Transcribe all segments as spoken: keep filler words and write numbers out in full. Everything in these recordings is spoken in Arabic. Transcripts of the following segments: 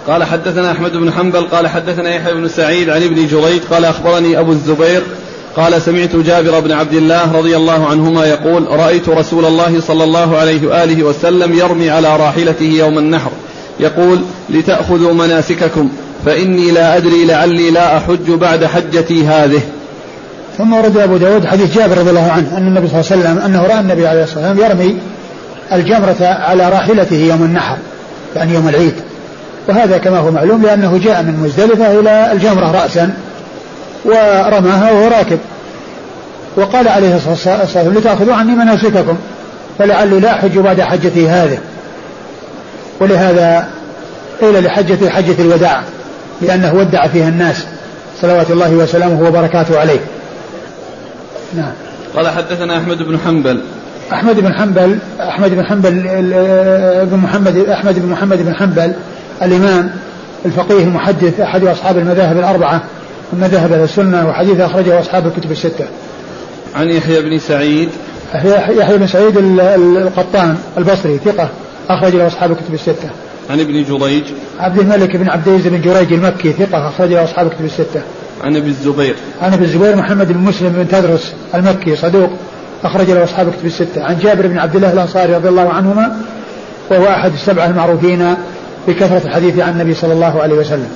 قال حدثنا أحمد بن حنبل قال حدثنا يحيى بن سعيد عن ابن جريج قال أخبرني أبو الزبير قال سمعت جابر بن عبد الله رضي الله عنهما يقول رأيت رسول الله صلى الله عليه وآله وسلم يرمي على راحلته يوم النحر يقول لتأخذوا مناسككم فإني لا أدري لعلي لا أحج بعد حجتي هذه. ثم ورد أبو داود حديث جابر رضي الله عنه أن النبي صلى الله عليه وسلم أنه رأى النبي عليه الصلاة والسلام يرمي الجمرة على راحلته يوم النحر يعني يوم العيد، وهذا كما هو معلوم لأنه جاء من مزدلفة إلى الجمرة رأسا ورماها وهو راكب، وقال عليه الصلاة والسلام لتأخذوا عني مناسككم فلعلي لا أحج بعد حجتي هذه، ولهذا قيل لحجة حجة الوداع لأنه ودع فيها الناس صلوات الله وسلامه وبركاته عليه. نعم. قال حدثنا أحمد بن حنبل أحمد بن حنبل أحمد بن حنبل بن محمد أحمد بن محمد بن حنبل الإمام الفقيه المحدث أحد أصحاب المذاهب الأربعة من مذاهب السنة، وحديث أخرجه أصحاب الكتب الستة. عن يحيى بن سعيد يحيى بن سعيد القطان البصري ثقة أخرج له أصحاب الكتب الستة. عن ابن جريج عبد الملك بن عبد العزيز بن جريج المكي ثقة أخرج له أصحاب الكتب الستة. عن ابي الزبير عن ابي الزبير محمد بن مسلم بن تدرس المكي صدوق أخرج له أصحاب الكتب الستة. عن جابر بن عبد الله الأنصاري رضي الله عنهما وهو أحد السبعة المعروفين بكثرة الحديث عن النبي صلى الله عليه وسلم.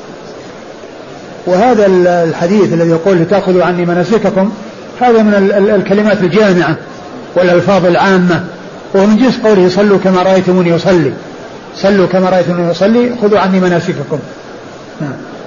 وهذا الحديث الذي يقول لتأخذوا عني مناسككم هذا من الكلمات الجامعة والألفاظ العامة، وهو من جنس قوله صلوا كما رأيتموني يصلي، صلوا كما رأيتموني يصلي خذوا عني مناسككم. نعم.